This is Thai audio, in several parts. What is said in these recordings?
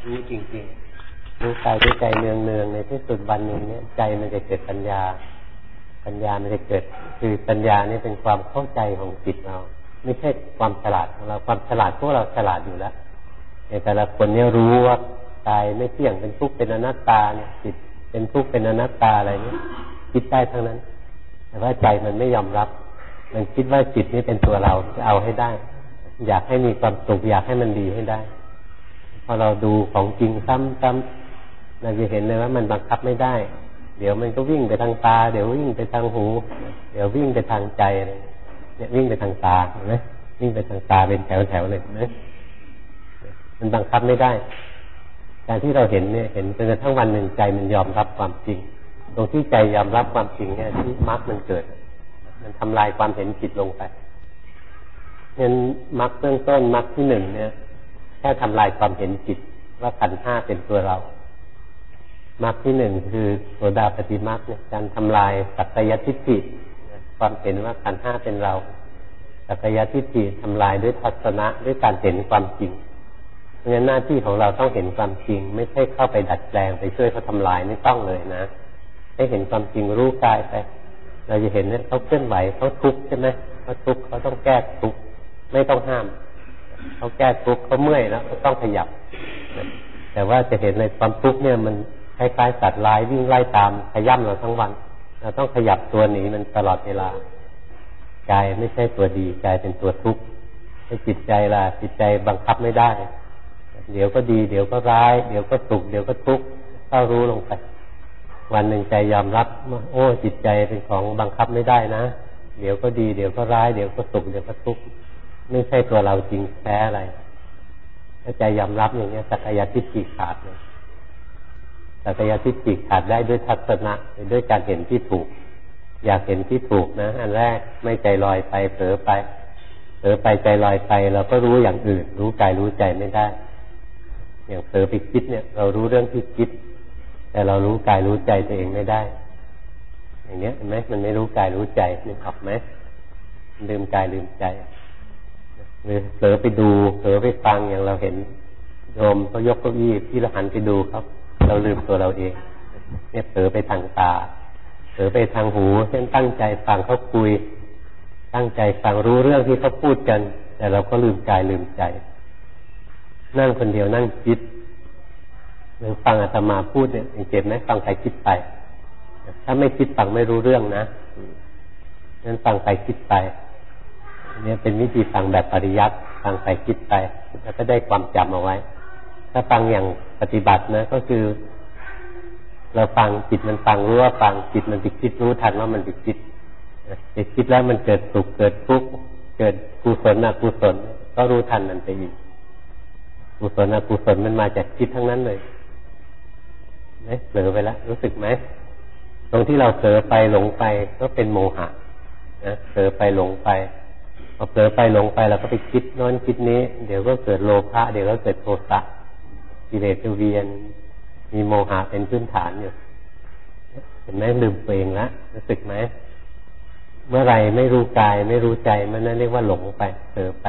รู้จริงๆรู้กายด้วยใจเนืองๆในที่สุดวันหนึ่งเนี่ยใจมันจะเกิดปัญญามันจะเกิดคือปัญญานี่เป็นความเข้าใจของจิตเราไม่ใช่ความฉลาดของเราความฉลาดพวกเราฉลาดอยู่แล้วแต่ละคนเนี่ยรู้ว่ากายไม่เที่ยงเป็นทุกข์เป็นอนัตตาเนี่ยจิตเป็นทุกข์เป็นอนัตตาอะไรเนี่ยคิดได้ทั้งนั้นแต่ว่าใจมันไม่ยอมรับมันคิดว่าจิตนี้เป็นตัวเราจะเอาให้ได้อยากให้มีความสุขอยากให้มันดีให้ได้พอเราดูของจริงซ้ำๆเราจะเห็นเลยว่ามันบังคับไม่ได้เดี๋ยวมันก็วิ่งไปทางตาเดี๋ยววิ่งไปทางหูเดี๋ยววิ่งไปทางใจอะไรเนี่ยวิ่งไปทางตาเห็นไหมวิ่งไปทางตาเป็นแถวๆเลยเห็นไหมมันบังคับไม่ได้การที่เราเห็นเนี่ยเห็นจนกระทั่งวันหนึ่งใจมันยอมรับความจริงตรงที่ใจยอมรับความจริงเนี่ยที่มรรคมันเกิดมันทำลายความเห็นผิดลงไปงั้นมรรคเบื้องต้นมรรคที่หนึ่งเนี่ยแค่ทำลายความเห็นผิดว่าขันธ์ห้าเป็นตัวเรามรรคที่หนึ่งคือโสดาปัตติมรรคเนี่ยการทำลายสักกายทิฏฐิความเห็นว่าขันธ์ห้าเป็นเราสักกายทิฏฐิทำลายด้วยทัศนะด้วยการเห็นความจริงเพราะฉะนั้นหน้าที่ของเราต้องเห็นความจริงไม่ใช่เข้าไปดัดแปลงไปช่วยเขาทำลายไม่ต้องเลยนะให้เห็นความจริงรู้กายไปเราจะเห็นเนี่ยเขาเคลื่อนไหวเขาทุกข์ใช่ไหมเขาทุกข์เขาต้องแก้ทุกข์ไม่ต้องห้ามเขาแก้ทุกข์เขาเมื่อยแล้วเขาต้องขยับแต่ว่าจะเห็นในความทุกข์เนี่ยมันคล้ายๆสัตว์ร้ายวิ่งไล่ตามขย้ำเราทั้งวันเราต้องขยับตัวหนีมันตลอดเวลากายไม่ใช่ตัวดีกายเป็นตัวทุกข์ให้จิตใจล่ะจิตใจบังคับไม่ได้เดี๋ยวก็ดีเดี๋ยวก็ร้ายเดี๋ยวก็สุขเดี๋ยวก็ทุกข์เข้ารู้ลงไปวันหนึ่งใจยอมรับว่าโอ้จิตใจเป็นของบังคับไม่ได้นะเดี๋ยวก็ดีเดี๋ยวก็ร้ายเดี๋ยวก็สุขเดี๋ยวก็ทุกข์ไม่ใช่ตัวเราจริงแท้อะไรถ้าใจยอมรับอย่างนี้สักกายทิฏฐิขาดเลยสักกายทิฏฐิขาดได้ด้วยทัศนะด้วยการเห็นที่ถูกอยากเห็นที่ถูกนะอันแรกไม่ใจลอยไปเผลอไปใจลอยไปเราก็รู้อย่างอื่นรู้กายรู้ใจไม่ได้อย่างเผลอไปคิดเนี่ยเรารู้เรื่องที่คิดแต่เรารู้กายรู้ใจตัวเองไม่ได้อย่างนี้เห็นไหมมันไม่รู้กายรู้ใจนึกออกไหมลืมกายลืมใจหรือเผลอไปดูเผลอไปฟังอย่างเราเห็นโยมเขายกเก้าอี้ที่เราหันไปดูครับเราลืมตัวเราเองเนี่ยเผลอไปทางตาเผลอไปทางหูเช่นตั้งใจฟังเขาคุยตั้งใจฟังรู้เรื่องที่เขาพูดกันแต่เราก็ลืมกายลืมใจนั่งคนเดียวนั่งคิดหรือฟังอาตมาพูดเนี่ยเจ็บไหมฟังไปคิดไปถ้าไม่คิดฟังไม่รู้เรื่องนะนั้นฟังไปคิดไปเนี่ยเป็นวิธีฟังแบบปริยัติฟังไปคิดไปแล้วก็ได้ความจำเอาไว้ถ้าฟังอย่างปฏิบัตินะก็คือเราฟังจิตมันฟังรู้ว่าฟังจิตมันไปคิดรู้ทันว่ามันไปคิดไปคิดแล้วมันเกิดสุขเกิดทุกข์เกิดกุศลอกุศลก็รู้ทันมันไปอีกกุศลอกุศลมันมาจากคิดทั้งนั้นเลยเผลอไปแล้วรู้สึกไหมตรงที่เราเผลอไปหลงไปก็เป็นโมหะนะเผลอไปหลงไปพอเผลอไปหลงไปเราก็ไปคิดโน้นคิดนี้เดี๋ยวก็เกิดโลภะเดี๋ยวก็เกิดโทสะกิเลสเวียนมีโมหะเป็นพื้นฐานอยู่เห็นไหมลืมตัวเองแล้วรู้สึกไหมเมื่อไรไม่รู้กายไม่รู้ใจมันนั่นเรียกว่าหลงไปเผลอไป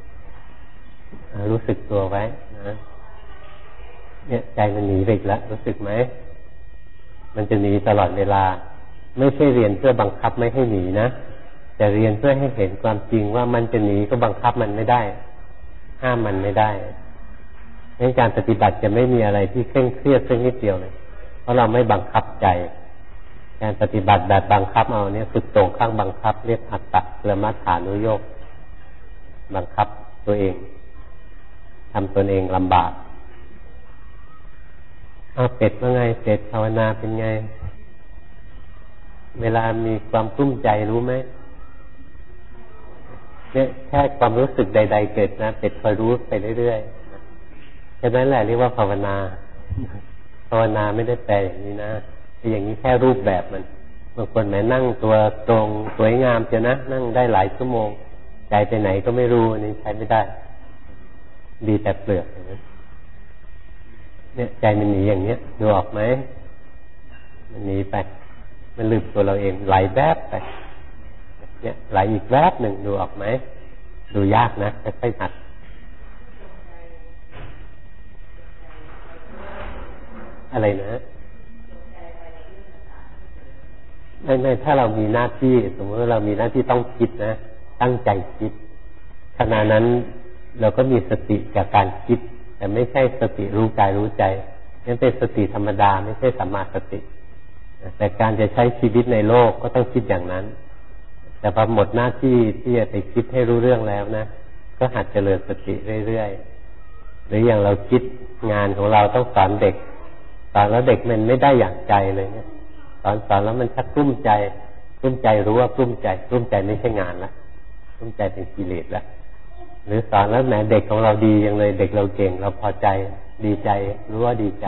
รู้สึกตัวไว้นะเนี่ยใจมันหนีไปอีกแล้วรู้สึกไหมมันจะหนีตลอดเวลาไม่ใช่เรียนเพื่อบังคับไม่ให้หนีนะแต่เรียนเพื่อให้เห็นความจริงว่ามันจะหนีก็บังคับมันไม่ได้ห้ามมันไม่ได้ในการปฏิบัติจะไม่มีอะไรที่เคร่งเครียดสักนิดเดียวเลยเพราะเราไม่บังคับใจการปฏิบัติแบบบังคับเอาเนี่ยฝึกตรงข้างบังคับเรียกอัตตะละมัฏฐานุโยคบังคับตัวเองทำตนเองลำบากเป็ดว่าไงเป็ดภาวนาเป็นไงเวลามีความกลุ้มใจรู้ไหมเนี่ยแค่ความรู้สึกใดๆเกิดนะเป็ดคอยรู้ไปเรื่อยๆฉะนั้นแหละเรียกว่าภาวนาภาวนาไม่ได้แปลอย่างนี้นะอย่างนี้แค่รูปแบบมันบางคนแม้นั่งตัวตรงสวยงามเจ้านะนั่งได้หลายชั่วโมงใจไปไหนก็ไม่รู้นี่ใช้ไม่ได้ดีแต่เปลือกเนี่ยใจมันหนีอย่างเนี้ยดูออกไหมมันหนีไปมันลืมตัวเราเองไหลแวบไปเนี่ยไหลอีกแวบหนึ่งดูออกไหมดูยากนะค่อยๆหัดอะไรนะไม่ถ้าเรามีหน้าที่สมมติว่าเรามีหน้าที่ต้องคิดนะตั้งใจคิดขณะนั้นเราก็มีสติจากการคิดแต่ไม่ใช่สติรู้กายรู้ใจนั่นเป็นสติธรรมดาไม่ใช่สัมมาสติแต่การจะใช้ชีวิตในโลกก็ต้องคิดอย่างนั้นแต่พอหมดหน้าที่ที่จะไปคิดให้รู้เรื่องแล้วนะก็หัดเจริญสติเรื่อยๆหรืออย่างเราคิดงานของเราต้องสอนเด็กสอนแล้วเด็กมันไม่ได้อย่างใจเลยเนี่ยสอนแล้วมันชักกลุ้มใจรู้ว่ากลุ้มใจไม่ใช่งานละกลุ้มใจเป็นกิเลสละหรือสอนแล้วแหมเด็กของเราดีอย่างเลยเด็กเราเก่งเราพอใจดีใจรู้ว่าดีใจ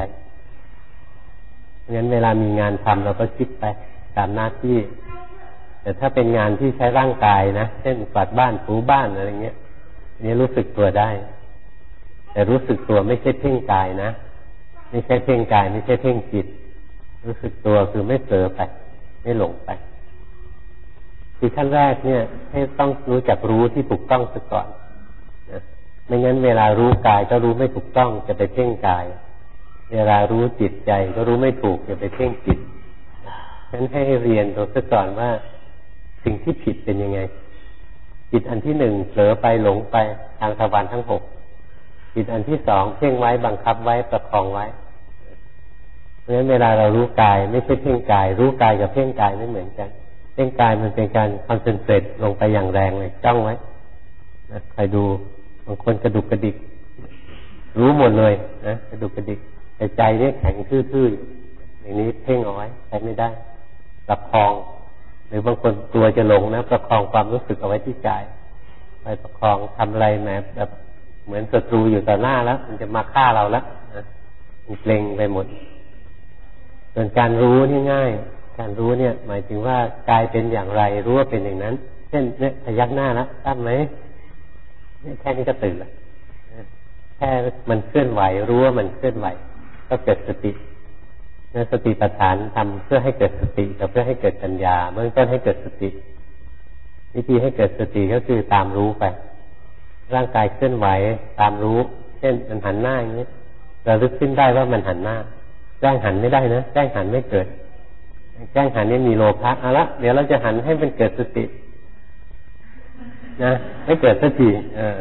งั้นเวลามีงานทำเราก็คิดไปตามหน้าที่แต่ถ้าเป็นงานที่ใช้ร่างกายนะเช่นกวาดบ้านถูบ้านอะไรเงี้ยนี่รู้สึกตัวได้แต่รู้สึกตัวไม่ใช่เพ่งกายนะไม่ใช่เพ่งกายไม่ใช่เพ่งจิตรู้สึกตัวคือไม่เผลอไปไม่หลงไปคือขั้นแรกเนี่ยให้ต้องรู้จักรู้ที่ถูกต้องซะก่อนนะไม่งั้นเวลารู้กายก็รู้ไม่ถูกต้องจะไปเพ่งกายเวลารู้จิตใจก็รู้ไม่ถูกจะไปเพ่งจิตฉะนั้นให้เรียนตัวซะก่อนว่าสิ่งที่ผิดเป็นยังไงจิตอันที่หนึ่งเผลอไปหลงไปทางทวารทั้งหกจิตอันที่สองเพ่งไว้บังคับไว้ประคองไว้เพราะฉะนั้นเวลาเรารู้กายไม่ใช่เพ่งกายรู้กายกับเพ่งกายไม่เหมือนกันเพ่งกายมันเป็นการคอนเซนเทรตลงไปอย่างแรงเลยจ้องไว้นะใครดูบางคนกระดุกกระดิกรู้หมดเลยนะกระดุกกระดิกแต่ใจเนี่ยแข็งทื่อๆอย่างนี้เพ่งเอาไว้ใช้ไม่ได้ประคองหรือบางคนกลัวจะหลงนะประคองความรู้สึกเอาไว้ที่ใจไปประคองทำอะไรแม้แบบเหมือนศัตรูอยู่ต่อหน้าแล้วมันจะมาฆ่าเราแล้วนะมันเกร็งไปหมดส่วนการรู้นี่ง่ายการรู้เนี่ยหมายถึงว่ากายเป็นอย่างไรรู้ว่าเป็นอย่างนั้นเช่นเนี่ยพยักหน้าแล้วทราบไหมเนี่ยแค่นี้ก็ตื่นแล้วแค่มันเคลื่อนไหวรู้ว่ามันเคลื่อนไหวก็เกิดสติเนี่ยสติปัฏฐานทำเพื่อให้เกิดสติกับเพื่อให้เกิดปัญญาเบื้องต้นให้เกิดสติวิธีให้เกิดสติก็คือตามรู้ไปร่างกายเคลื่อนไหวตามรู้เช่นมันหันหน้าอย่างนี้เราลึกขึ้นได้ว่ามันหันหน้าแกล้งหันไม่ได้นะแกล้งหันไม่เกิดแกล้งหันนี่มีโลภะเอาละเดี๋ยวเราจะหันให้มันเกิดสตินะให้เกิดสติ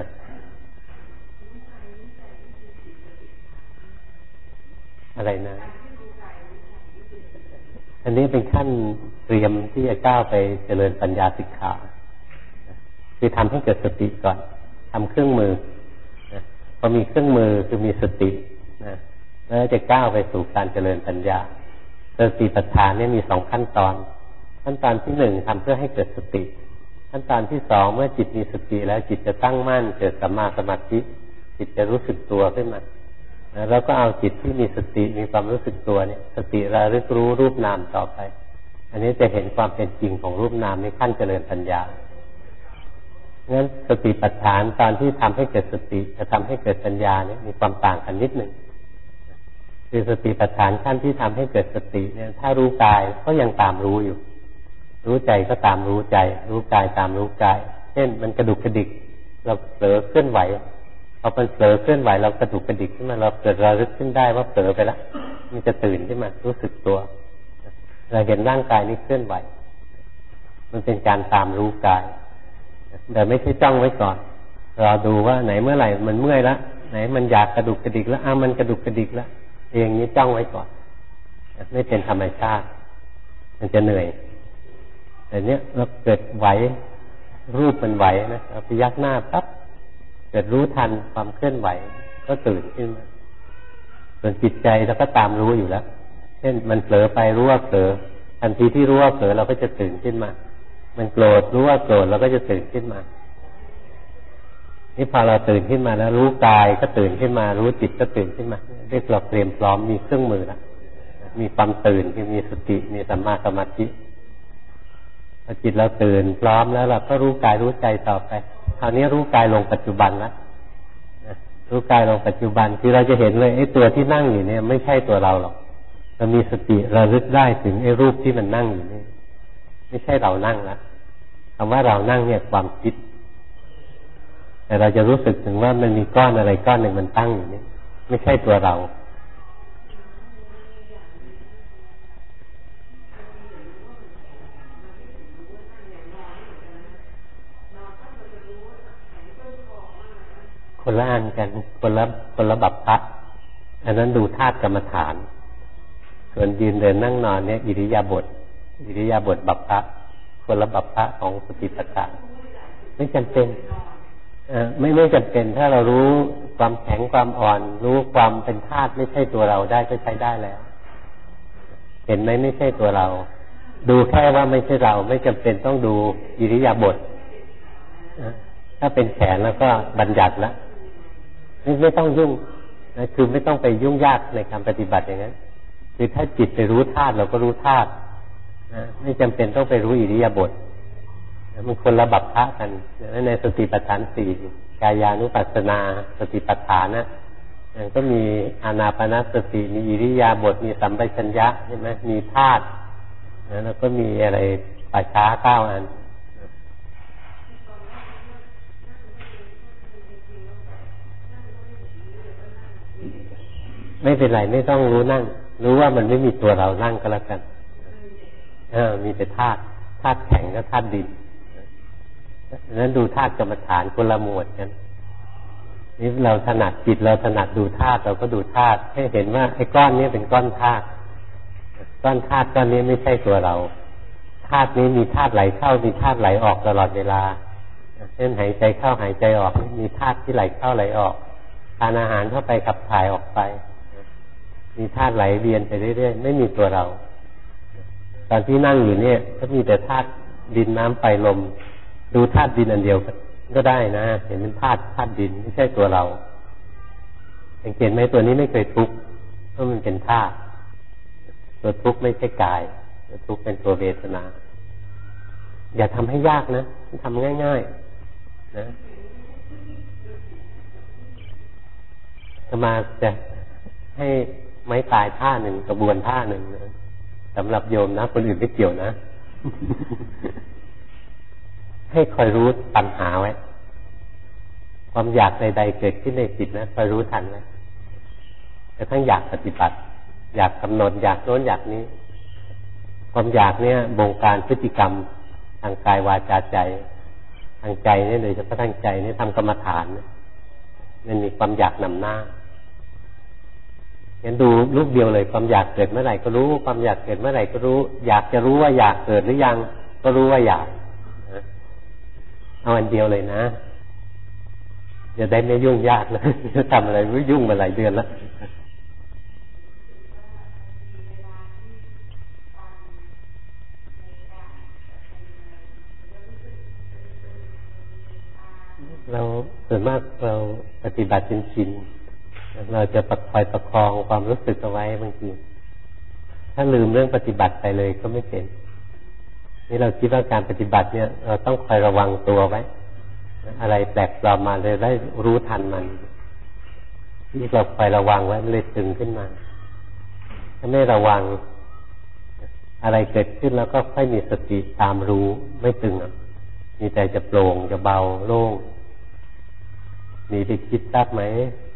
อะไรนะอันนี้เป็นขั้นเตรียมที่จะก้าวไปเจริญปัญญาสิกขาคือทำให้เกิดสติก่อนทำเครื่องมือนะพอมีเครื่องมือคือมีสตินะแล้วจะก้าวไปสู่การเจริญปัญญาสติปัฏฐานเนี่ยมีสองขั้นตอนขั้นตอนที่หนึ่งทำเพื่อให้เกิดสติขั้นตอนที่สองเมื่อจิตมีสติแล้วจิตจะตั้งมั่นเกิดสัมมาสมาธิจิตจะรู้สึกตัวขึ้นมาแล้วก็เอาจิตที่มีสติมีความรู้สึกตัวเนี่ยสติระลึกรู้รูปนามต่อไปอันนี้จะเห็นความเป็นจริงของรูปนามในขั้นเจริญปัญญางั้นสติปัฏฐานตอนที่ทำให้เกิดสติจะทำให้เกิดปัญญาเนี่ยมีความต่างกันนิดหนึ่งคือสติปัฏฐานขั้นที่ทำให้เกิดสติเนี่ยถ้ารู้กายก็ยังตามรู้อยู่รู้ใจก็ตามรู้ใจรู้กายตามรู้กายเช่นมันกระดุกกระดิกเราเผลอเคลื่อนไหวพอมันเผลอเคลื่อนไหวเรากระดุกกระดิกขึ้นมาเราเกิดระลึกขึ้นได้ว่าเผลอไปแล้วมันจะตื่นขึ้นมารู้สึกตัวเราเห็นร่างกายนี้เคลื่อนไหวมันเป็นการตามรู้กายแต่ไม่ใช่จ้องไว้ก่อนรอดูว่าไหนเมื่อไหร่มันเมื่อยแล้วไหนมันอยากกระดุกกระดิกแล้วมันกระดุกกระดิกแล้วอย่างนี้จ้องไว้ก่อนไม่เป็นธรรมชาติมันจะเหนื่อยแต่เนี้ยเราเกิดไหวรูปมันไหวนะเราพยักหน้าปั๊บเกิดรู้ทันความเคลื่อนไหวก็ตื่นขึ้นมาส่วนจิตใจเราก็ตามรู้อยู่แล้วเช่นมันเผลอไปรู้ว่าเผลอทันทีที่รู้ว่าเผลอเราก็จะตื่นขึ้นมามันโกรธรู้ว่าโกรธเราก็จะตื่นขึ้นมานี่พอเราตื่นขึ้นมาแล้วรู้กายก็ตื่นขึ้นมารู้จิตก็ตื่นขึ้นมาเรียกเราเตรียมพร้อมมีเครื่องมือแล้วมีความตื่นมีสติมีสัมมาสมาธิพอจิตเราตื่นพร้อมแล้วเราก็รู้กายรู้ใจต่อไปคราวนี้รู้กายลงปัจจุบันแล้วรู้กายลงปัจจุบันที่เราจะเห็นเลยไอ้ตัวที่นั่งอยู่เนี่ยไม่ใช่ตัวเราหรอกเรามีสติระลึกได้ถึงไอ้รูปที่มันนั่งอยู่นี่ไม่ใช่เรานั่งละคำว่าเรานั่งเนี่ยความคิดแต่เราจะรู้สึกถึงว่ามันมีก้อนอะไรก้อนหนึ่งมันตั้งอยู่นี่ไม่ใช่ตัวเราคนละอันกันคนละบัพพะอันนั้นดูธาตุกรรมฐานส่วนยืนเดินนั่งนอนเนี่ยอิริยาบถบัพพะคนละบัพพะของสติปัฏฐานไม่จำเป็นไม่จำเป็นถ้าเรารู้ความแข็งความอ่อนรู้ความเป็นธาตุไม่ใช่ตัวเราได้ก็ใช้ได้แล้วเห็นไหมไม่ใช่ตัวเราดูแค่ว่าไม่ใช่เราไม่จำเป็นต้องดูอิริยาบถถ้าเป็นแขนแล้วก็บัญญัติแล้วไม่ต้องยุ่งคือไม่ต้องไปยุ่งยากในการปฏิบัติอย่างนั้นคือถ้าจิตไปรู้ธาตุเราก็รู้ธาตุไม่จำเป็นต้องไปรู้อิริยาบถมันคนละบัพพะกันในสติปัฏฐานสี่กายานุปัสสนาสติปัฏฐานนะก็มีอานาปานสติมีอิริยาบถมีสัมปชัญญะใช่ไหมมีธาตุแล้วก็มีอะไรปัจฉา9 อันไม่เป็นไรไม่ต้องรู้นั่งรู้ว่ามันไม่มีตัวเรานั่งก็แล้วกันมีแต่ธาตุแข็งกับธาตุดินนั้นดูธาตุกรรมฐานคนละหมวดกันนี่เราถนัดจิตเราถนัดดูธาตุเราก็ดูธาตุให้เห็นว่าไอ้ก้อนนี้เป็นก้อนธาตุก้อนนี้ไม่ใช่ตัวเราธาตุนี้มีธาตุไหลเข้ามีธาตุไหลออกตลอดเวลาเช่นหายใจเข้าหายใจออกมีธาตุที่ไหลเข้าไหลออกทานอาหารเข้าไปขับถ่ายออกไปมีธาตุไหลเวียนไปเรื่อยๆไม่มีตัวเราตอนที่นั่งอยู่เนี่ยก็มีแต่ธาตุดินน้ำไฟลมดูธาตุดินอันเดียวก็ได้นะเห็นเป็นธาตุดินไม่ใช่ตัวเราสังเกตไหมตัวนี้ไม่เคยทุกข์เพราะมันเป็นธาตุตัวทุกข์ไม่ใช่กายตัวทุกข์เป็นตัวเวทนาอย่าทำให้ยากนะทำง่ายๆนะสมาจะให้ไม้ตายท่าหนึ่งกระบวนท่าหนึ่งนะสำหรับโยมนะคนอื่นไม่เกี่ยวนะ ให้คอยรู้ตัณหาไว้ความอยากใดๆเกิดขึ้นในจิตนะคอยรู้ทันไว้แต่ทั้งอยากปฏิบัติอยากกำหนดอยากโน้นอยากนี้ความอยากเนี่ยบงการพฤติกรรมทางกายวาจาใจทางใจเนี่ยโดยเฉพาะทางใจเนี่ยทำกรรมฐานมันมีความอยากนำหน้างั้นดูรูปเดียวเลยความอยากเกิดเมื่อไหร่ก็รู้ความอยากเกิดเมื่อไหร่ก็รู้อยากจะรู้ว่าอยากเกิดหรือยังก็รู้ว่าอยากเอาอันเดียวเลยนะอย่าได้ไม่ยุ่งยากนะจะทำอะไรไม่ยุ่งมาหลายเดือนแล้วเราส่วนมากเราปฏิบัติจนชินเราจะคอยประคองความรู้สึกเอาไว้บางทีถ้าลืมเรื่องปฏิบัติไปเลยก็ไม่เป็นนี่เราคิดว่าการปฏิบัติเนี่ยเราต้องคอยระวังตัวไว้อะไรแปลกปลอมมาเลยได้รู้ทันมันที่เราคอยระวังไว้มันเลยตึงขึ้นมาถ้าไม่ระวังอะไรเกิดขึ้นแล้วก็ค่อยมีสติตามรู้ไม่ตึงมีแต่จะโปร่งจะเบาโล่งมีไปคิดทราบไหม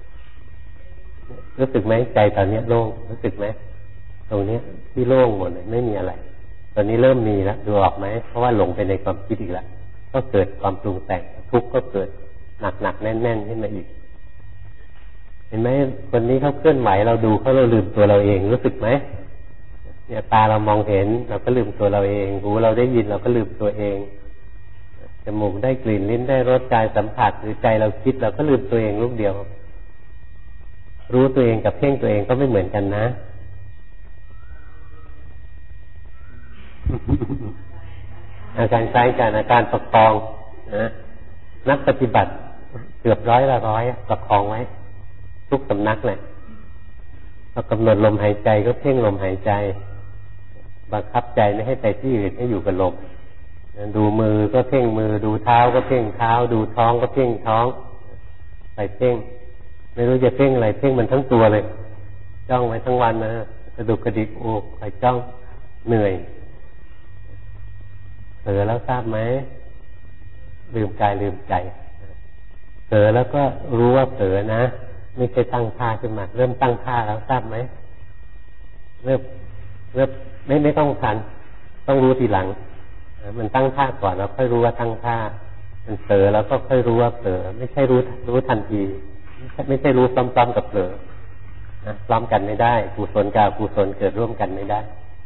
รู้สึกไหมใจตอนนี้โล่งรู้สึกไหมตรงนี้ที่โล่งหมดเลยไม่มีอะไรตอนนี้เริ่มมีแล้วดูออกไหมเพราะว่าหลงไปในความคิดอีกแล้วก็เกิดความปรุงแต่งทุกข์ก็เกิดหนักแน่นขึ้นมาอีกเห็นไหมคนนี้เขาเคลื่อนไหวเราดูเขาเราลืมตัวเราเองรู้สึกไหมเนี่ยตาเรามองเห็นเราก็ลืมตัวเราเองหูเราได้ยินเราก็ลืมตัวเองจมูกได้กลิ่นลิ้นได้รสกายสัมผัสหรือใจเราคิดเราก็ลืมตัวเองลูกเดียวรู้ตัวเองกับเพ่งตัวเองก็ไม่เหมือนกันนะอาการคล้ายกันอาการประคองนะนักปฏิบัติเกือบ100 ละ 100ประคองไว้ทุกสำนักเลยเรากำหนดลมหายใจก็เพ่งลมหายใจบังคับใจไม่ให้ไปที่อื่นให้อยู่กับลมดูมือก็เพ่งมือดูเท้าก็เพ่งเท้าดูท้องก็เพ่งท้องไปเพ่งไม่รู้จะเพ่งอะไรเพ่งมันทั้งตัวเลยจ้องไว้ทั้งวันนะกระดุกกระดิกโอ้คอยจ้องเหนื่อยเผลอแล้วทราบไหมลืมกายลืมใจเผลอแล้วก็รู้ว่าเผลอนะไม่ใช่ตั้งท่าขึ้นมาเริ่มตั้งท่าแล้วทราบไหมเริ่มไม่ต้องทันต้องรู้ทีหลังมันตั้งท่าก่อนแล้วค่อยรู้ว่าตั้งท่ามันเผลอแล้วก็ค่อยรู้ว่าเผลอไม่ใช่รู้ทันทีไม่ใช่รู้พร้อมๆกับเผลอนะพร้อมกันไม่ได้กุศลกับอกุศลเกิดร่วมกันไม่ได้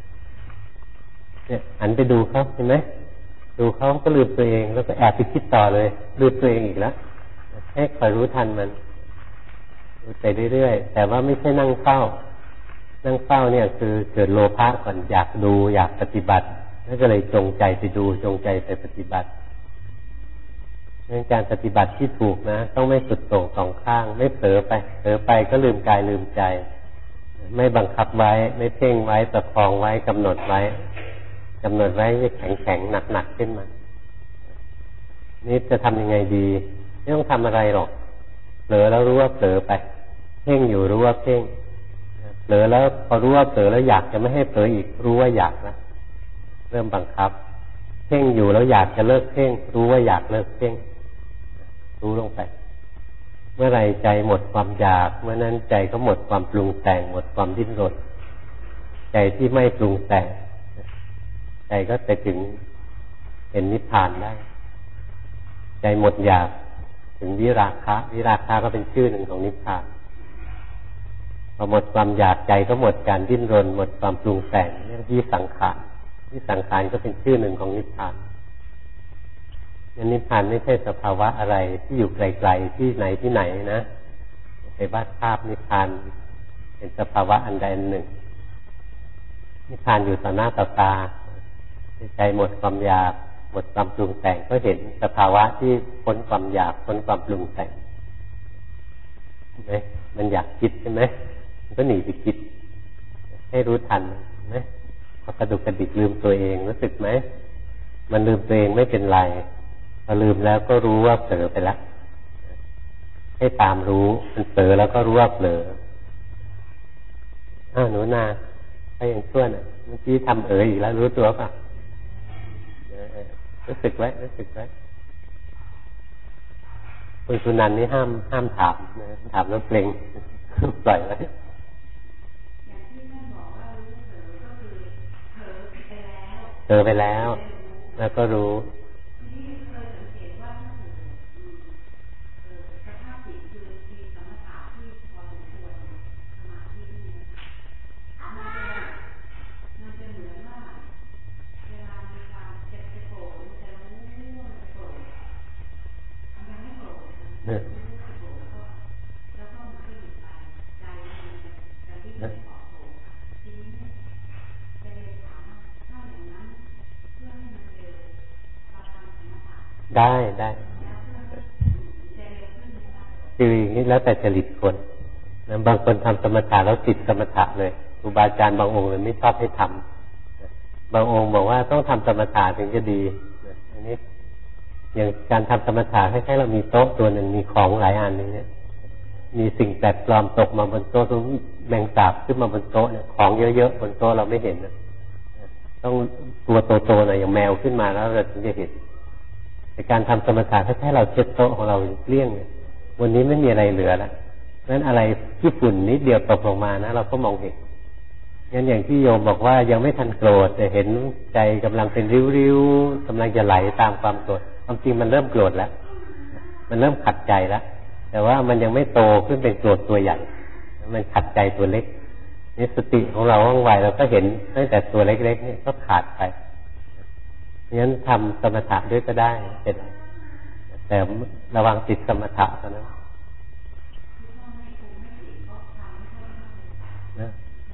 เนี่ยหันไปดูเขาเห็นไหมดูเขาก็ลืมตัวเองแล้วก็แอบไปคิดต่อเลยลืมตัวเองอีกแล้วให้คอยรู้ทันมันรู้ไปเรื่อยๆแต่ว่าไม่ใช่นั่งเฝ้าเนี่ยคือเกิดโลภะก่อนอยากดูอยากปฏิบัติแล้วก็เลยจงใจไปดูจงใจไปปฏิบัติเรื่องการปฏิบัติที่ถูกนะต้องไม่สุดโต่งสองข้างไม่เผลอไปก็ลืมกายลืมใจไม่บังคับไว้ไม่เพ่งไว้ประคองไว้กำหนดไว้ให้แข็งหนักขึ้นมานี่จะทำยังไงดีไม่ต้องทำอะไรหรอกเผลอแล้วรู้ว่าเผลอไปเพ่งอยู่รู้ว่าเพ่งเผลอแล้วพอรู้ว่าเผลอแล้วอยากจะไม่ให้เผลออีกรู้ว่าอยากนะเริ่มบังคับเพ่งอยู่แล้วอยากจะเลิกเพ่งรู้ว่าอยากเลิกเพ่งรู้ลงไปเมื่อไรใจหมดความอยากเมื่อนั้นใจก็หมดความปรุงแต่งหมดความดิ้นรนใจที่ไม่ปรุงแต่งใจก็ไปถึงเป็นนิพพานได้ใจหมดอยากถึงวิราคะก็เป็นชื่อหนึ่งของนิพพานพอหมดความอยากใจก็หมดการดิ้นรนหมดความปรุงแต่งเรียกวิสังขารก็เป็นชื่อหนึ่งของนิพพานนิพพานไม่ใช่สภาวะอะไรที่อยู่ไกลๆที่ไหนนะไปวาดภาพนิพพานเป็นสภาวะอันใดอันหนึ่งนิพพานอยู่ต่อหน้าต่อตาใจหมดความอยากหมดความปรุงแต่งก็เห็นสภาวะที่พ้นความอยากพ้นความปรุงแต่งใช่ไหมมันอยากคิดใช่ไหมมันก็หนีไปคิดให้รู้ทันไหมพอกระดุกกระดิกลืมตัวเองรู้สึกไหมมันลืมตัวเองไม่เป็นไรพอลืมแล้วก็รู้ว่าเผลอไปแล้วให้ตามรู้มันเผลอแล้วก็รู้ว่าเผลอหนูนาไปอย่างชั่วน่ะเมื่อกี้ทำอีกแล้วรู้ตัวป่ะรู้สึกไว้คุณสุนันท์นี่ห้ามถามนะถามแล้วเกรงปล่อยไว้เผลอไปแล้วแล้วก็รู้ได้คืออย่างนี้แล้วแต่จริตคนนะบางคนทำสมถะแล้วติดสมถะเลยครูบาอาจารย์บางองค์เลยไม่ชอบให้ทำบางองค์บอกว่าต้องทำสมถะถึงจะดีอันนี้อย่างการทำสมถะคล้ายๆเรามีโต๊ะตัวหนึ่งมีของหลายอันนึงเนี่ยมีสิ่งแปลกปลอมตกมาบนโต๊ะตรงแมงสาบขึ้นมาบนโต๊ะเนี่ยของเยอะๆบนโต๊ะเราไม่เห็นนะต้องตัวโตๆหน่อยอย่างแมวขึ้นมาแล้วเราถึงจะเห็นในการทำสมถะแค่เราเช็ดโต๊ะของเราเกลี้ยงเนี่ยวันนี้ไม่มีอะไรเหลือแล้วนั้นอะไรที่ฝุ่นนิดเดียวตกลงมานะเราก็มองเห็นงั้นอย่างที่โยมบอกว่ายังไม่ทันโกรธแต่เห็นใจกำลังเป็นริ้วๆกำลังจะไหลตามความโกรธความจริงมันเริ่มโกรธแล้วมันเริ่มขัดใจแล้วแต่ว่ามันยังไม่โตขึ้นเป็นโกรธตัวใหญ่มันขัดใจตัวเล็กนี่สติของเราว่องไวเราก็เห็นตั้งแต่ตัวเล็กๆนี่ก็ขาดไปงั้นทำสมถะด้วยก็ได้เป็นแต่ระวังติดสมถะเท่านั้นนะ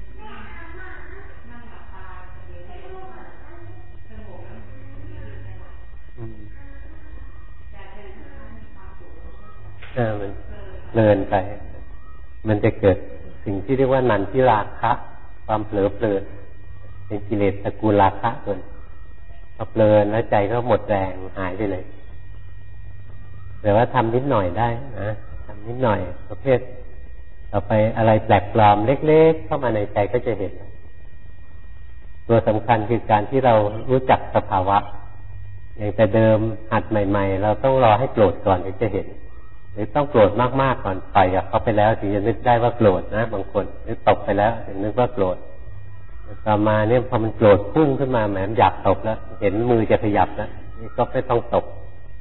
มันเพลินไปมันจะเกิดสิ่งที่เรียกว่านันทิราคะความเผลอเพลินเป็นกิเลสตระกูลราคะส่วนพอเพลินแล้วใจก็หมดแรงหายไปเลยแต่ว่าทำนิดหน่อยได้นะทำนิดหน่อยประเภทต่อไปอะไรแปลกปลอมเล็กๆเข้ามาในใจก็จะเห็นตัวสำคัญคือการที่เรารู้จักสภาวะอย่างแต่เดิมหัดใหม่ๆเราต้องรอให้โกรธก่อนถึงจะเห็นหรือต้องโกรธมากๆก่อนไปกับเขาไปแล้วถึงจะนึกได้ว่าโกรธนะบางคนหรือตบไปแล้วถึงนึกว่าโกรธต่อมาเนี่ยพอมันโกรธพุ่งขึ้นมาแหมอยากตบแล้วเห็นมือจะขยับแล้วนี่ก็ไม่ต้องตบ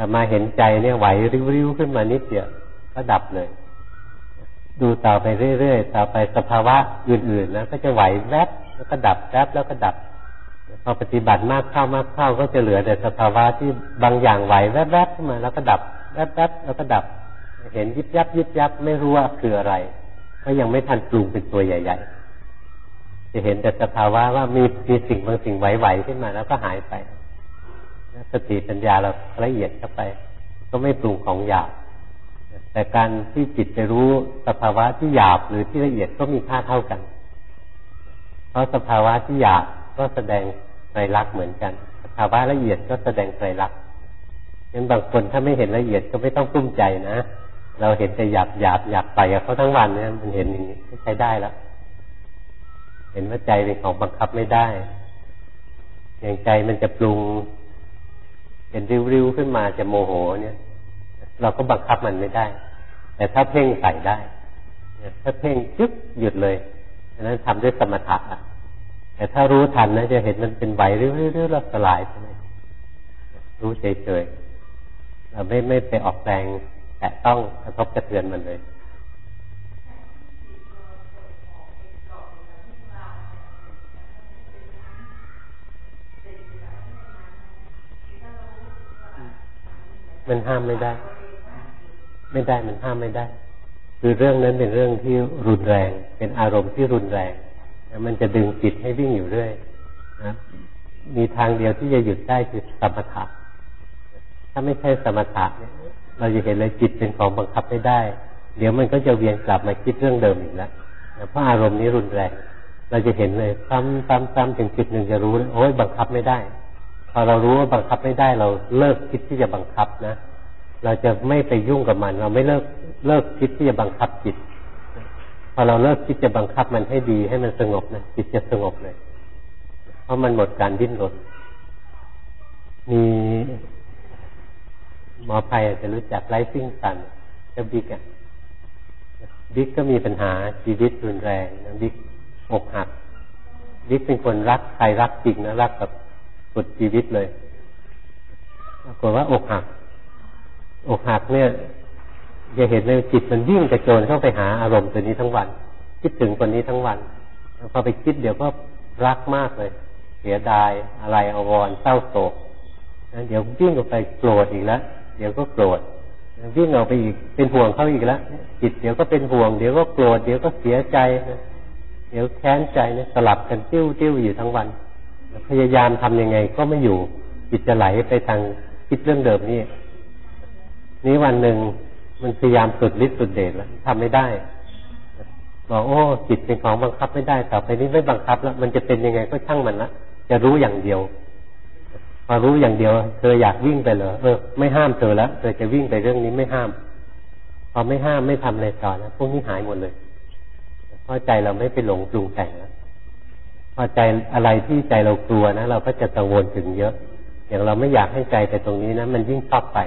แต่มาเห็นใจเนี่ยไหวริ้วๆขึ้นมานิดเดียวก็ดับเลยดูต่อไปเรื่อยๆต่อไปสภาวะอื่นๆนะก็จะไหวแวบแล้วก็ดับแวบแล้วก็ดับพอปฏิบัติมากเข้าก็จะเหลือแต่สภาวะที่บางอย่างไหวแวบๆขึ้นมาแล้วก็ดับแวบๆแล้วก็ดับเห็นยิบยับไม่รู้ว่าคืออะไรก็ยังไม่ทันปรุงเป็นตัวใหญ่ๆจะเห็นแต่สภาวะว่ามีสิ่งบางสิ่งไหวๆขึ้นมาแล้วก็หายไปสติปัญญาเราละเอียดเข้าไปก็ไม่ปรุงของหยาบแต่การที่จิตไปรู้สภาวะที่หยาบหรือที่ละเอียดก็มีค่าเท่ากันเพราะสภาวะที่หยาบก็แสดงไตรลักษณ์เหมือนกันสภาวะละเอียดก็แสดงไตรลักษณ์งั้นบางคนถ้าไม่เห็นละเอียดก็ไม่ต้องกลุ้มใจนะเราเห็นแต่หยาบอยากไปกับเขาทั้งวันเนี่ยมันเห็นอย่างนี้ไม่ใช้ได้แล้วเห็นว่าใจเป็นของบังคับไม่ได้อย่างใจมันจะปรุงเห็นริ้วๆขึ้นมาจะโมโหเนี่ยเราก็บังคับมันไม่ได้แต่ถ้าเพ่งใส่ได้ถ้าเพ่งจึ๊บหยุดเลยอันนั้นทำด้วยสมถะแต่ถ้ารู้ทันนะจะเห็นมันเป็นไหวริ้วๆแล้วสลายไปเลยรู้เฉยๆเราไม่ไปออกแรงแต่ต้องกระทบกระเทือนมันเลยมันห้ามไม่ได้มันห้ามไม่ได้คือเรื่องนั้นเป็นเรื่องที่รุนแรงเป็นอารมณ์ที่รุนแรงมันจะดึงจิตให้วิ่งอยู่เรื่อยนะมีทางเดียวที่จะหยุดได้คือสมถะถ้าไม่ใช่สมถะเนี่ยเราจะเห็นเลยจิตเป็นของบังคับไม่ได้เดี๋ยวมันก็จะเวียนกลับมาคิดเรื่องเดิมอีกแล้วเพราะอารมณ์นี้รุนแรงเราจะเห็นเลยซ้ำถึงจุดหนึ่งจะรู้โอ้ยบังคับไม่ได้พอเรารู้ว่าบังคับไม่ได้เราเลิกคิดที่จะบังคับนะเราจะไม่ไปยุ่งกับมันเราไม่เลิกคิดที่จะบังคับจิตพอเราเลิกคิดจะบังคับมันให้ดีให้มันสงบนะจิตจะสงบเลยเพราะมันหมดการดิ้นรนมีหมอภัยอาจจะรู้จักไลฟ์ซิ่งสันกับบิ๊กบิ๊กก็มีปัญหาชีวิตรุนแรงนะบิ๊กอกหักบิ๊กเป็นคนรักใครรักจริงนะรักแบบสุดชีวิตเลยปรากฏว่าอกหักเนี่ยจะเห็นเลยจิตมันวิ่งกระโจนเข้าไปหาอารมณ์ตัวนี้ทั้งวันคิดถึงคนนี้ทั้งวันพอไปคิดเดี๋ยวก็รักมากเลยเสียดายอะไรอาวรณ์เศร้าโศกเดี๋ยววิ่งออกไปโกรธอีกแล้วเดี๋ยวก็โกรธวิ่งออกไปอีกเป็นห่วงเขาอีกแล้วจิตเดี๋ยวก็เป็นห่วงเดี๋ยวก็โกรธเดี๋ยวก็เสียใจเดี๋ยวแค้นใจเนี่ยสลับกันติ้วอยู่ทั้งวันพยายามทำยังไงก็ไม่อยู่จิตจะไหลไปทางคิดเรื่องเดิมนี่วันหนึ่งมันพยายามสุดฤทธิ์สุดเดชแล้วทำไม่ได้บอกโอ้จิตเป็นของบังคับไม่ได้ต่อไปนี้ไม่บังคับแล้วมันจะเป็นยังไงก็ช่างมันละจะรู้อย่างเดียวพอรู้อย่างเดียวเธออยากวิ่งไปเหรอไม่ห้ามเธอแล้วเธอจะวิ่งไปเรื่องนี้ไม่ห้ามพอไม่ห้ามไม่ทำอะไรต่อนะพวกนี้หายหมดเลยเพราะใจเราไม่ไปหลงปรุงแต่งแล้วพอใจอะไรที่ใจเรากลัวนะเราก็จะกังวลถึงเยอะอย่างเราไม่อยากให้ใจไปตรงนี้นะมันยิ่งชอบไป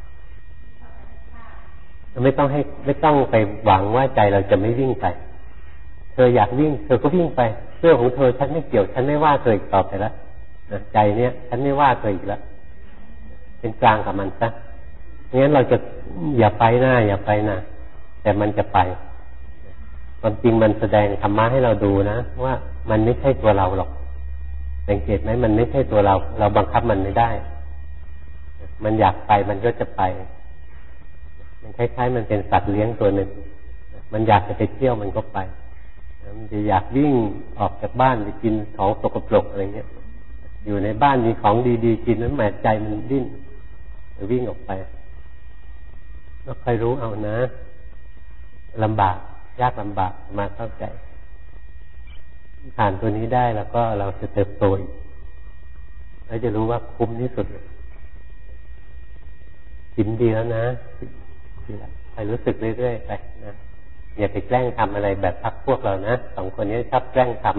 ไม่ต้องไปหวังว่าใจเราจะไม่วิ่งไปเธออยากวิ่งเธอก็วิ่งไปเรื่องของเธอฉันไม่เกี่ยวฉันไม่ว่าเธออีกต่อไปแล้วใจเนี้ยฉันไม่ว่าเธออีกแล้วเป็นกลางกับมันซะงั้นเราจะอย่าไปหน้าแต่มันจะไปความจริงมันแสดงธรรมะให้เราดูนะว่ามันไม่ใช่ตัวเราหรอกสังเกตไหมมันไม่ใช่ตัวเราบังคับมันไม่ได้มันอยากไปมันก็จะไปมันคล้ายๆมันเป็นสัตว์เลี้ยงตัวหนึ่งมันอยากจะไปเที่ยวมันก็ไปมันจะอยากวิ่งออกจากบ้านไปกินของสกปรกอะไรเงี้ยอยู่ในบ้านมีของดีๆกินนั้นแหมใจมันดิ้นจะวิ่งออกไปแล้วใครรู้เอานะลำบากยากลำบากมาเข้าใจผ่านตัวนี้ได้แล้วก็เราจะเติบโตอีกแล้วจะรู้ว่าคุ้มที่สุดกินดีแล้วนะดีแล้วไปรู้สึกเรื่อยๆไปนะอย่าไปแกล้งทำอะไรแบบพักพวกเรานะสองคนนี้ชอบแกล้งทำ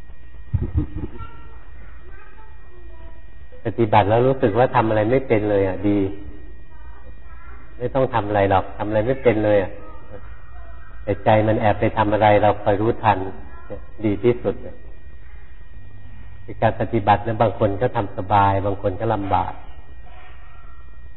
ปฏิบัติแล้วรู้สึกว่าทำอะไรไม่เป็นเลยดีไม่ต้องทำอะไรหรอกทำอะไรไม่เป็นเลยแต่ใจมันแอบไปทำอะไรเราคอยรู้ทันดีที่สุดเลยการปฏิบัตินะบางคนก็ทำสบายบางคนก็ลำบาก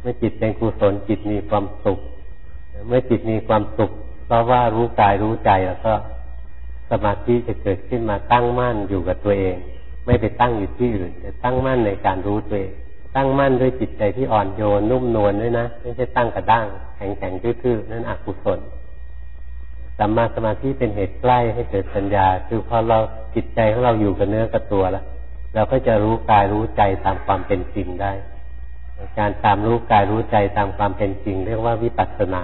เมื่อจิตเป็นกุศลจิตมีความสุขเมื่อจิตมีความสุขเพราะว่ารู้กายรู้ใจแล้วก็สมาธิจะเกิดขึ้นมาตั้งมั่นอยู่กับตัวเองไม่ไปตั้งอยู่ที่อื่นแต่ตั้งมั่นในการรู้ตัวเองตั้งมั่นด้วยจิตใจที่อ่อนโยนนุ่มนวลด้วยนะไม่ใช่ตั้งกระด้างแข็งทื่อๆนั่นอกุศลสัมมาสมาธิเป็นเหตุใกล้ให้เกิดปัญญาคือพอเราจิตใจของเราอยู่กับเนื้อกับตัวแล้วเราก็จะรู้กายรู้ใจตามความเป็นจริงได้การตามรู้กายรู้ใจตามความเป็นจริงเรียกว่าวิปัสสนา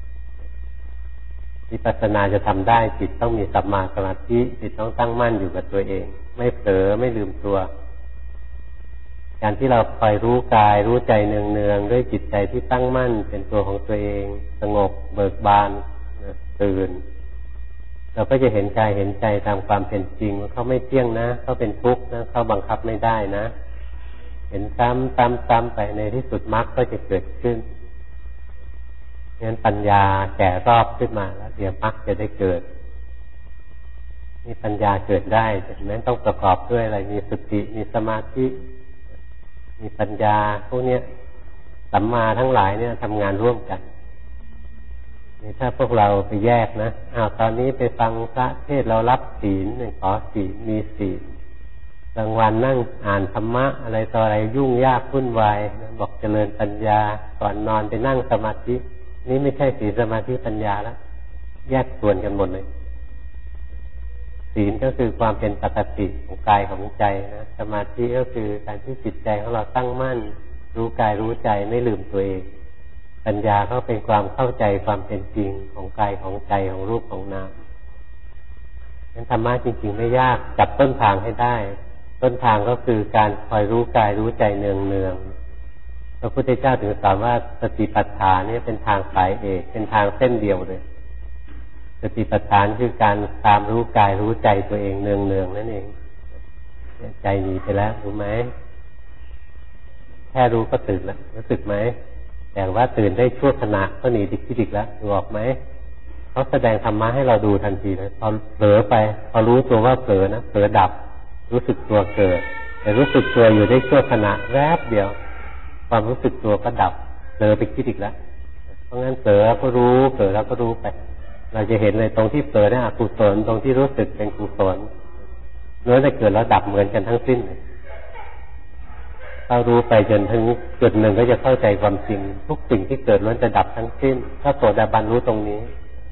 วิปัสสนาจะทำได้จิตต้องมีสัมมาสมาธิจิตต้องตั้งมั่นอยู่กับตัวเองไม่เผลอไม่ลืมตัวการที่เราคอยรู้กายรู้ใจเนืองๆด้วยจิตใจที่ตั้งมั่นเป็นตัวของตัวเองสงบเบิกบานตื่นเราก็จะเห็นกายเห็นใจตามความเป็นจริงว่าเขาไม่เที่ยงนะเขาเป็นทุกข์นะเขาบังคับไม่ได้นะเห็นซ้ำไปในที่สุดมรรคก็จะเกิดขึ้นงั้นปัญญาแก่รอบขึ้นมาแล้วเดี๋ยวมรรคจะได้เกิดนี่ปัญญาเกิดได้แต่แม้ต้องประกอบด้วยอะไรมีสติมีสมาธิมีปัญญาพวกนี้สัมมาทั้งหลายเนี่ยทำงานร่วมกันนี่ถ้าพวกเราไปแยกนะตอนนี้ไปฟังพระเทศเรารับศีลขอศีลมีศีลกลางวันนั่งอ่านธรรมะอะไรต่ออะไรยุ่งยากวุ่นวายบอกเจริญปัญญาก่อนนอนไปนั่งสมาธินี่ไม่ใช่ศีลสมาธิปัญญาแล้วแยกส่วนกันหมดเลยศีลก็คือความเป็นปกติของกายของใจนะสมาธิก็คือการที่จิตใจของเราตั้งมั่นรู้กายรู้ใจไม่ลืมตัวเองปัญญาก็เป็นความเข้าใจความเป็นจริงของกายของใจของรูปของนามงั้นธรรมะจริงๆไม่ยากจับต้นทางให้ได้ต้นทางก็คือการคอยรู้กายรู้ใจเนืองๆพระพุทธเจ้าถึงสอนว่าสติปัฏฐานนี่เป็นทางสายเอกเป็นทางเส้นเดียวเลยสติปัฏฐานคือการตามรู้กายรู้ใจตัวเองเนืองๆนั่นเองใจหนีไปแล้วรู้ไหมแค่รู้ก็ตื่นแล้วรู้สึกไหมแต่ว่าตื่นได้ชั่วขณะก็หนีติดคิดอีกแล้วดูออกไหมเขาแสดงธรรมะให้เราดูทันทีเลยพอเผลอไปพอรู้ตัวว่าเผลอนะเผลอดับรู้สึกตัวเกิดแต่รู้สึกตัวอยู่ได้ชั่วขณะแวบเดียวความรู้สึกตัวก็ดับเผลอไปคิดอีกแล้วเพราะงั้นเผลอก็รู้เผลอแล้วก็รู้ไปเราจะเห็นเลยตรงที่เผลอเนี่ยอกุศลตรงที่รู้สึกเป็นกุศลล้วนแต่เกิดแล้วดับเหมือนกันทั้งสิ้นเลยถ้ารู้ไปจนถึงจุดหนึ่งก็จะเข้าใจความจริงทุกสิ่งที่เกิดล้วนจะดับทั้งสิ้นถ้าโสดาบันรู้ตรงนี้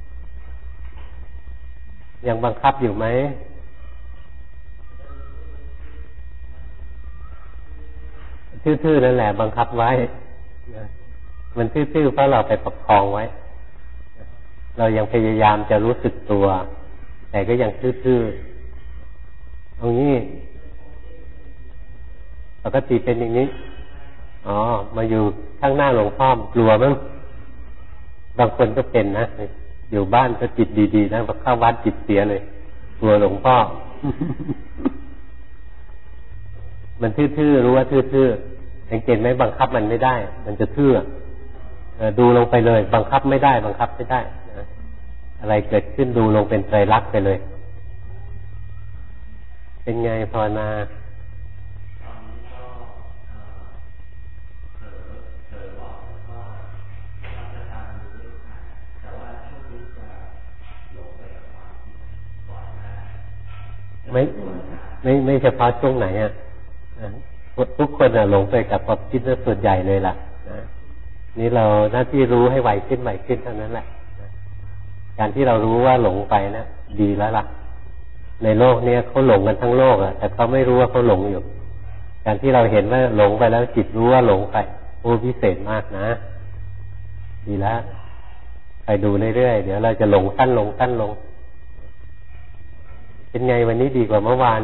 ยังบังคับอยู่ไหมทื่อๆนั่นแหละบังคับไว้มันทื่อๆเพราะเราไปประคองไว้เรายังพยายามจะรู้สึกตัวแต่ก็ยังทื่อๆตรงนี้ปกติเป็นอย่างนี้มาอยู่ข้างหน้าหลวงพ่อกลัวมั้งบางคนก็เป็นนะอยู่บ้านก็จิตดีๆนะพอเข้าวัดจิตเสียเลยกลัวหลวงพ่อ มันทื่อๆรู้ว่าทื่อๆสังเกตไหมบังคับมันไม่ได้มันจะทื่อดูลงไปเลยบังคับไม่ได้บังคับไม่ได้นะอะไรเกิดขึ้นดูลงเป็นไตรลักษณ์ไปเลยเป็นไงภาวนาไม่เฉพาะช่วงไหนอ่ะทุกคนหลงไปกับความคิดส่วนใหญ่เลยล่ะนะนี่เราหน้าที่รู้ให้ไวขึ้นเท่านั้นแหละการที่เรารู้ว่าหลงไปนะดีแล้วล่ะในโลกนี้เขาหลงกันทั้งโลกอ่ะแต่เขาไม่รู้ว่าเขาหลงอยู่การที่เราเห็นว่าหลงไปแล้วจิตรู้ว่าหลงไปโอ้พิเศษมากนะดีแล้วไปดูเรื่อยๆเดี๋ยวเราจะหลงสั้นลงเป็นไงวันนี้ดีกว่าเมื่อวาน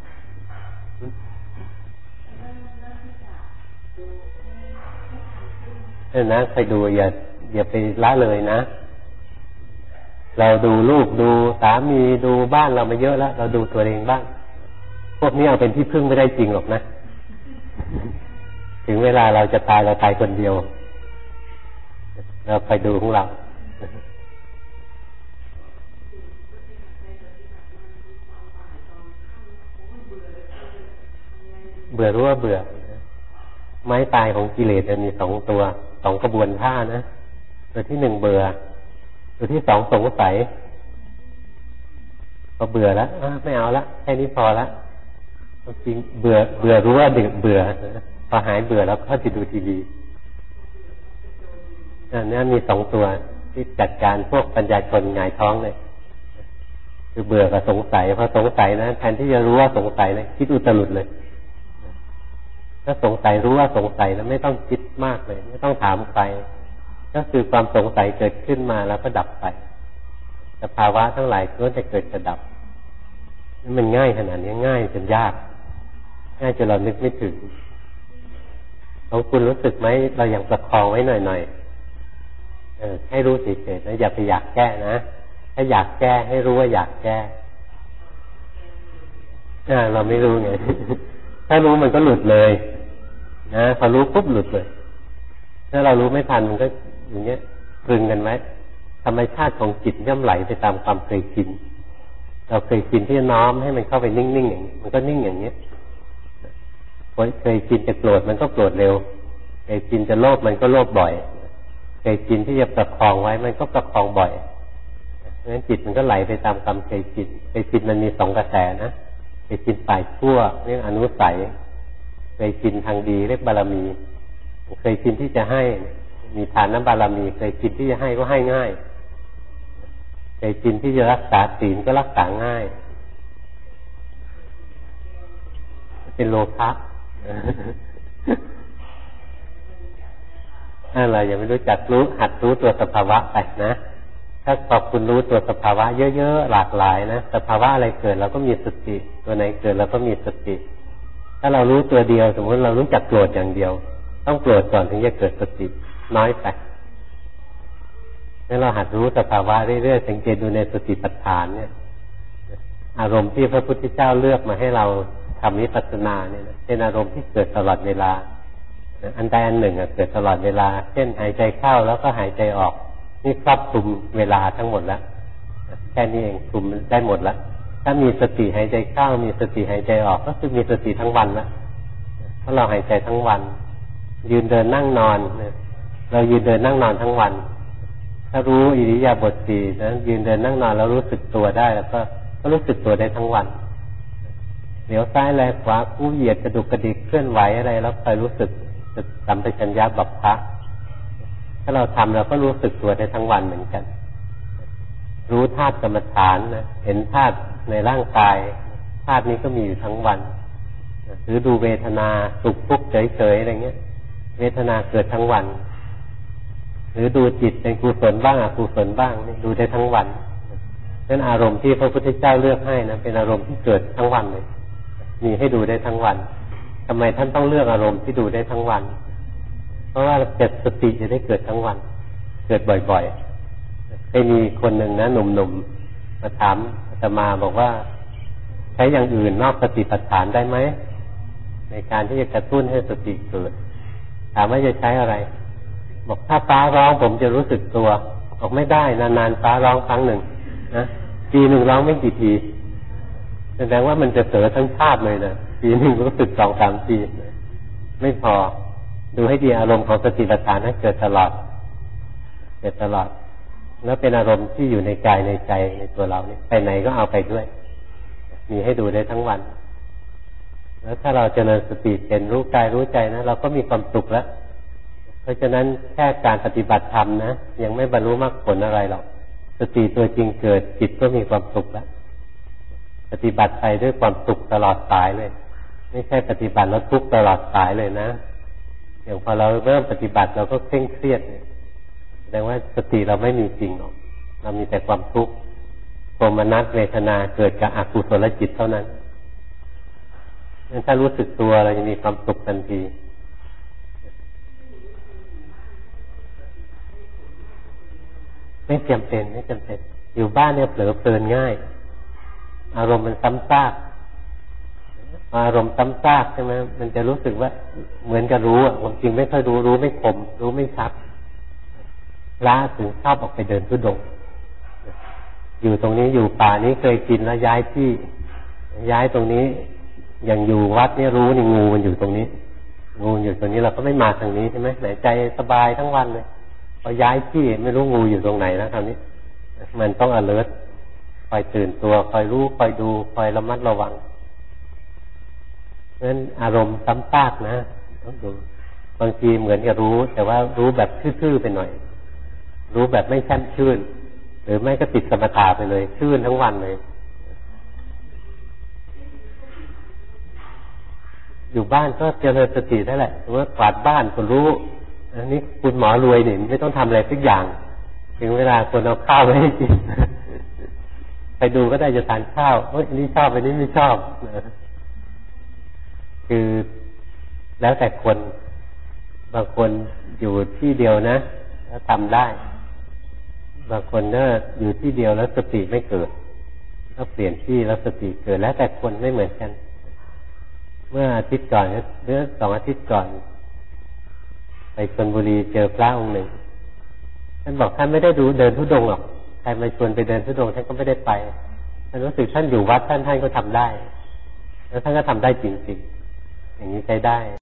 นะไปดูอย่าไปละเลยนะเราดูลูกดูสามีดูบ้านเรามาเยอะแล้วเราดูตัวเองบ้างพวกนี้เอาเป็นที่พึ่งไม่ได้จริงหรอกนะถึงเวลาเราจะตายเราตายคนเดียวเราไปดูของเราเบื่อรู้ว่าเบื่อไม้ตายของกิเลสจะมี2 ตัว 2 กระบวนท่านะตัวที่ 1เบื่อตัวที่ 2สงสัยพอเบื่อแล้วไม่เอาละแค่นี้พอละจริงเบื่อรู้ว่าเบื่อพอหายเบื่อแล้วก็จะดูทีวีนี่มี2 ตัวที่จัดการพวกปัญญาชนหงายท้องเลยคือเบื่อกับสงสัยพอสงสัยนะแทนที่จะรู้ว่าสงสัยนะคิดอุตรุดเลยถ้าสงสัยรู้ว่าสงสัยแล้วไม่ต้องคิดมากเลยไม่ต้องถามใครก็คือความสงสัยเกิดขึ้นมาแล้วก็ดับไปสภาวะทั้งหลายก็จะเกิดจะดับนี่มันง่ายขนาดนี้ง่ายจนยากง่ายจนเรานึกไม่ถึงของคุณรู้สึกไหมเรายังประคองไว้หน่อยให้รู้เฉยๆนะอย่าไปอยากแก้นะถ้าอยากแก้ให้รู้ว่าอยากแก้เราไม่รู้ไง ถ้ารู้มันก็หลุดเลยนะพอรู้ปุ๊บหลุดเลยถ้าเรารู้ไม่ทันมันก็อย่างเงี้ยตรึงกันไว้ธรรมชาติของจิตย่อมไหลไปตามความเคยชินเราเคยชินที่จะน้อมให้มันเข้าไปนิ่งๆอย่างนี้มันก็นิ่งอย่างเงี้ยเคยชินจะโกรธมันก็โกรธเร็วเคยชินจะโลภมันก็โลภบ่อยเคยชินที่จะประคองไว้มันก็ประคองบ่อยเพราะฉะนั้นจิตมันก็ไหลไปตามความเคยชินเคยชินมันมี2 กระแสนะเคยชินฝ่ายชั่วเรียกอนุสัยเคยชินทางดีเรียกบารมีเคยชินที่จะให้มีทานบารมีเคยชินที่จะให้ก็ให้ง่ายเคยชินที่จะรักษาศีลก็รักษาง่ายเป็นโลภะเรายังไม่รู้จักหัดรู้ตัวสภาวะไปนะถ้าพอคุณรู้ตัวสภาวะเยอะๆหลากหลายนะสภาวะอะไรเกิดเราก็มีสติตัวไหนเกิดเราก็มีสติถ้าเรารู้ตัวเดียวสมมติเรารู้จักโกรธอย่างเดียวต้องโกรธก่อนถึงจะเกิดสติน้อยไปงั้นเราหัดรู้สภาวะเรื่อยๆสังเกตดูในสติปัฏฐานเนี่ยอารมณ์ที่พระพุทธเจ้าเลือกมาให้เราทำวิปัสสนาเนี่ยเป็นอารมณ์ที่เกิดตลอดเวลาอันใดอันหนึ่งเกิดตลอดเวลาเช่นหายใจเข้าแล้วก็หายใจออกนี่ครอบคลุมเวลาทั้งหมดแล้วแค่นี้เองคลุมได้หมดแล้วถ้ามีสติหายใจเข้ามีสติหายใจออกก็คือมีสติทั้งวันแล้วเพราะเราหายใจทั้งวันยืนเดินนั่งนอนเรายืนเดินนั่งนอนทั้งวันถ้ารู้อิริยาบถ 4นะยืนเดินนั่งนอนแล้วรู้สึกตัวได้แล้วก็รู้สึกตัวได้ทั้งวันเหลียวซ้ายแลขวาคู่เหยียดกระดุกกระดิกเคลื่อนไหวอะไรแล้วคอยรู้สึกสัมปชัญญะบัพพะถ้าเราทำเราก็รู้สึกตัวได้ทั้งวันเหมือนกันรู้ธาตุกรรมฐานนะเห็นธาตุในร่างกายธาตุนี้ก็มีอยู่ทั้งวันหรือดูเวทนาสุขทุกข์เฉยๆอะไรเงี้ยเวทนาเกิดทั้งวันหรือดูจิตเป็นกุศลบ้างอกุศลบ้างดูได้ทั้งวันนั่นอารมณ์ที่พระพุทธเจ้าเลือกให้นะเป็นอารมณ์ที่เกิดทั้งวันเลยมีให้ดูได้ทั้งวันทำไมท่านต้องเลือกอารมณ์ที่ดูได้ทั้งวันเพราะว่าสติจะได้เกิดทั้งวันเกิดบ่อยๆเคยมีคนหนึ่งนะหนุ่มๆมาถามอาตมาบอกว่าใช้อย่างอื่นนอกสติปัฏฐานได้ไหมในการที่จะกระตุ้นให้สติเกิดถามว่าจะใช้อะไรบอกถ้าฟ้าร้องผมจะรู้สึกตัวบอกไม่ได้นานๆฟ้าร้องครั้งหนึ่งนะปีหนึ่งร้องไม่กี่ทีแสดงว่ามันจะเสือทั้งชาติเลยนะปีหนึ่งรู้สึก2-3 ทีไม่พอดูให้ดีอารมณ์ของสติปัฏฐานนั้นเกิดตลอดแล้วเป็นอารมณ์ที่อยู่ในกายในใจในตัวเราเนี่ยไปไหนก็เอาไปด้วยมีให้ดูได้ทั้งวันแล้วถ้าเราเจริญสติเป็นรู้กายรู้ใจนะเราก็มีความสุขแล้วเพราะฉะนั้นแค่การปฏิบัติธรรมนะยังไม่บรรลุมรรคผลอะไรหรอกสติตัวจริงเกิดจิตก็มีความสุขแล้วปฏิบัติไปด้วยความสุขตลอดสายเลยไม่ใช่ปฏิบัติแล้วทุกข์ตลอดสายเลยนะอย่างพอเราเริ่มปฏิบัติเราก็เคร่งเครียดแสดงว่าสติเราไม่มีจริงหรอกเรามีแต่ความทุกข์โทมนัสเวทนาเกิดกับอกุศลจิตเท่านั้นถ้ารู้สึกตัวเราจะมีความสุขทันทีไม่จำเป็นอยู่บ้านเนี่ยเผลอเพลินง่ายอารมณ์มันซ้ำซากอารมณ์ซ้ำซากใช่ไหมมันจะรู้สึกว่าเหมือนกับรู้ความจริงไม่ค่อยรู้ไม่คมรู้ไม่ชัดล้าถึงชอบออกไปเดินทุดงค์อยู่ตรงนี้อยู่ป่านี้เคยกินแล้วย้ายที่ย้ายตรงนี้อย่างอยู่วัดเนี่ยรู้นี่งูมันอยู่ตรงนี้งูอยู่ตรงนี้เราก็ไม่มาทางนี้ใช่ไหมไหนใจสบายทั้งวันเลยพอย้ายที่ไม่รู้งูอยู่ตรงไหนแล้วคราวนี้มันต้อง alert คอยตื่นตัวคอยรู้คอยดูคอยระมัดระวังเพราะฉะนั้นอารมณ์ซ้ำซากนะต้องดูบางทีเหมือนกับรู้แต่ว่ารู้แบบทื่อๆไปหน่อยรู้แบบไม่แช่มชื่นหรือไม่ก็ติดสมถะไปเลยชื่นทั้งวันเลยอยู่บ้านก็เจริญสติได้แหละว่ากวาดบ้านก็รู้อันนี้คุณหมอรวยนี่ไม่ต้องทำอะไรสักอย่างถึงเวลาคนเอาข้าวไปให้กินไปดูก็ได้จะทานข้าวอันนี้ชอบอันนี้ไม่ชอบคือแล้วแต่คนบางคนอยู่ที่เดียวนะแล้วทำได้บางคนก็อยู่ที่เดียวแล้วสติไม่เกิดก็เปลี่ยนที่แล้วสติเกิดแล้วแต่คนไม่เหมือนกันเมื่ออาทิตย์ก่อนหรือ2 อาทิตย์ก่อนไปชลบุรีเจอพระองค์หนึ่งท่านบอกท่านไม่ได้เดินธุดงค์หรอกใครมาชวนไปเดินธุดงค์ท่านก็ไม่ได้ไปท่านรู้สึกท่านอยู่วัดท่านก็ทำได้แล้วท่านก็ทำได้จริงๆอย่างนี้ใช้ได้